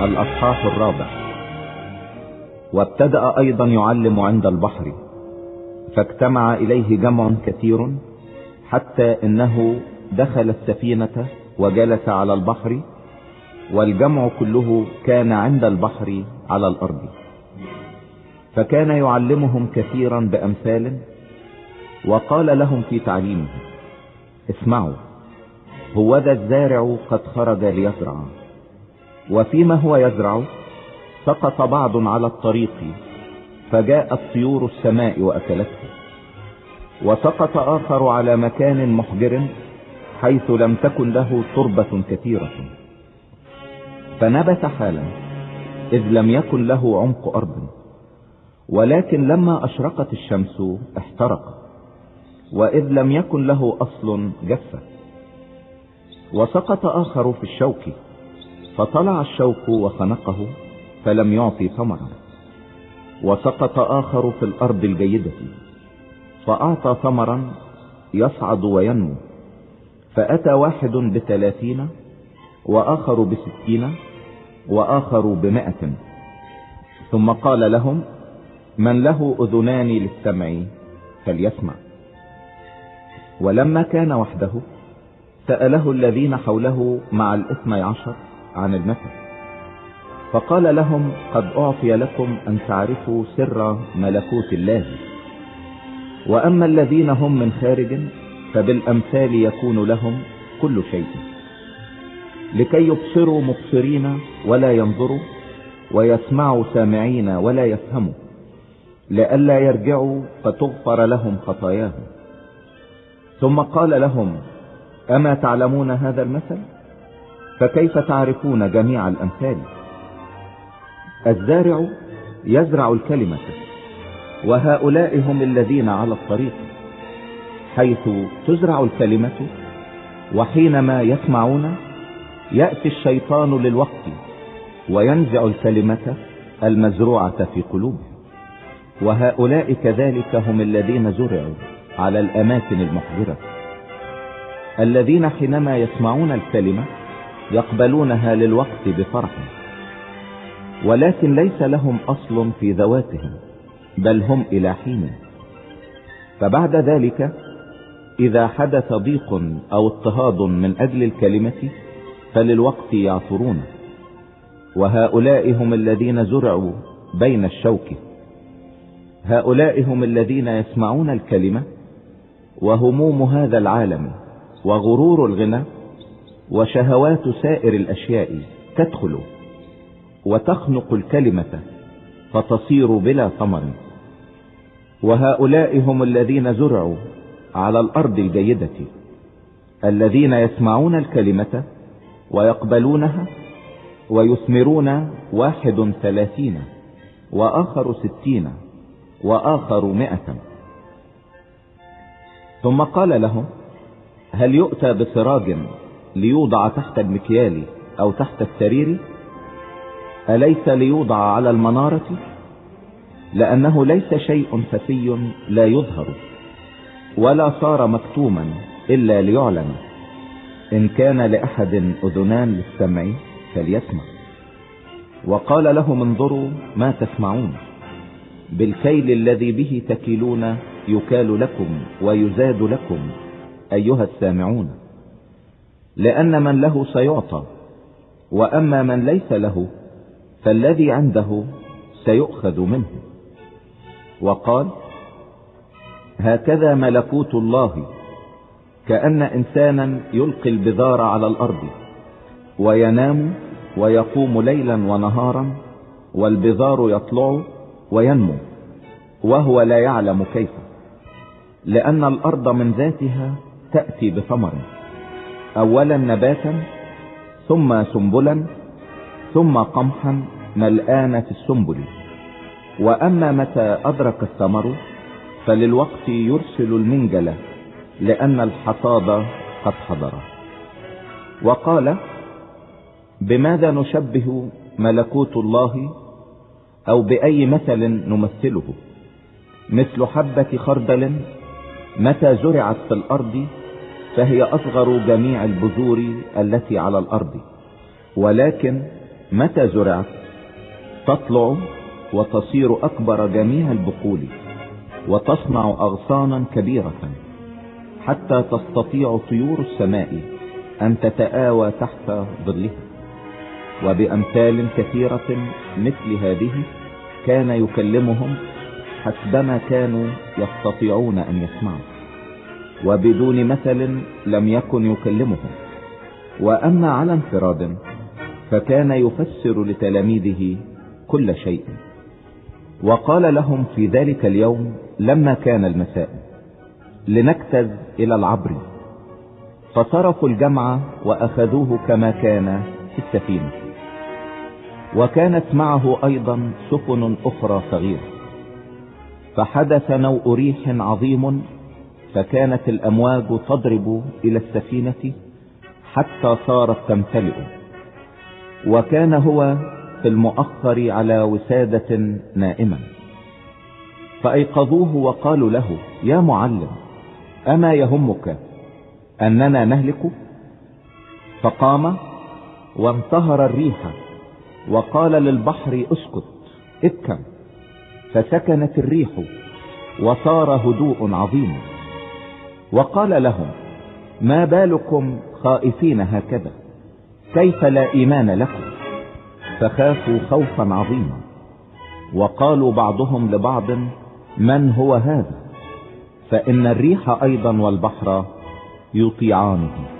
الأصحاح 4. وابتدأ أيضا يعلم عند البحر، فاجتمع إليه جمع كثير حتى إنه دخل السفينة وجلس على البحر، والجمع كله كان عند البحر على الأرض. فكان يعلمهم كثيرا بأمثال، وقال لهم في تعليمه: اسمعوا، هوذا الزارع قد خرج ليزرع، وفيما هو يزرع سقط بعض على الطريق، فجاءت طيور السماء وأكلته. وسقط آخر على مكان محجر حيث لم تكن له تربة كثيرة، فنبت حالا إذ لم يكن له عمق أرض، ولكن لما أشرقت الشمس احترق، وإذ لم يكن له أصل جف. وسقط آخر في الشوك، فطلع الشوك وخنقه فلم يعطي ثمرا. وسقط آخر في الأرض الجيدة، فأعطى ثمرا يصعد وينمو، فأتى واحد ب30، وآخر ب60، وآخر ب100. ثم قال لهم: من له أذنان للسمع فليسمع. ولما كان وحده سأله الذين حوله مع 12 عن المثل، فقال لهم: قد أعطي لكم أن تعرفوا سر ملكوت الله، وأما الذين هم من خارج فبالأمثال يكون لهم كل شيء، لكي يبصروا مبصرين ولا ينظروا، ويسمعوا سامعين ولا يفهموا، لئلا يرجعوا فتغفر لهم خطاياهم. ثم قال لهم: أما تعلمون هذا المثل؟ فكيف تعرفون جميع الأمثال؟ الزارع يزرع الكلمة، وهؤلاء هم الذين على الطريق، حيث تزرع الكلمة، وحينما يسمعون يأتي الشيطان للوقت وينزع الكلمة المزروعة في قلوبهم. وهؤلاء كذلك هم الذين زرعوا على الأماكن المحجرة، الذين حينما يسمعون الكلمة يقبلونها للوقت بفرح، ولكن ليس لهم أصل في ذواتهم، بل هم إلى حين. فبعد ذلك إذا حدث ضيق أو اضطهاد من أجل الكلمة فللوقت يعثرون. وهؤلاء هم الذين زرعوا بين الشوك، هؤلاء هم الذين يسمعون الكلمة، وهموم هذا العالم وغرور الغنى وشهوات سائر الأشياء تدخل وتخنق الكلمة فتصير بلا ثمر. وهؤلاء هم الذين زرعوا على الأرض الجيدة، الذين يسمعون الكلمة ويقبلونها ويثمرون، 31 وآخر 60 وآخر 100. ثم قال لهم: هل يؤتى بسراج ليوضع تحت المكيال أو تحت السرير؟ أليس ليوضع على المنارة؟ لأنه ليس شيء خفي لا يظهر، ولا صار مكتوما إلا ليعلن. إن كان لأحد أذنان للسمع فليسمع. وقال لهم: انظروا ما تسمعون، بالكيل الذي به تكيلون يكال لكم ويزاد لكم أيها السامعون. لأن من له سيعطى، وأما من ليس له فالذي عنده سيؤخذ منه. وقال: هكذا ملكوت الله، كأن إنسانا يلقي البذار على الأرض، وينام ويقوم ليلا ونهارا، والبذار يطلع وينمو وهو لا يعلم كيف، لأن الأرض من ذاتها تأتي بثمر، أولا نباتا، ثم سنبلا، ثم قمحا ملآن في السنبل. وأما متى أدرك الثمر فللوقت يرسل المنجل، لأن الحصاد قد حضر. وقال: بماذا نشبه ملكوت الله، أو بأي مثل نمثله؟ مثل حبة خردل متى زرعت في الأرض فهي أصغر جميع البذور التي على الأرض، ولكن متى زرعت تطلع وتصير أكبر جميع البقول، وتصنع أغصانا كبيرة، حتى تستطيع طيور السماء أن تتآوى تحت ظلها. وبأمثال كثيرة مثل هذه كان يكلمهم حسبما كانوا يستطيعون أن يسمعوا، وبدون مثل لم يكن يكلمهم. وأما على انفراد فكان يفسر لتلاميذه كل شيء. وقال لهم في ذلك اليوم لما كان المساء: لنجتز إلى العبر. فصرفوا الجمع وأخذوه كما كان في السفينة. وكانت معه أيضا سفن أخرى صغيرة. فحدث نوء ريح عظيم، فكانت الأمواج تضرب إلى السفينة حتى صارت تمتلئ. وكان هو في المؤخر على وسادة نائما. فأيقظوه وقالوا له: يا معلم، أما يهمك أننا نهلك؟ فقام وانتهر الريح وقال للبحر: اسكت، ابكم. فسكنت الريح وصار هدوء عظيم. وقال لهم: ما بالكم خائفين هكذا؟ كيف لا إيمان لكم؟ فخافوا خوفا عظيما، وقالوا بعضهم لبعض: من هو هذا؟ فإن الريح أيضا والبحر يطيعانه.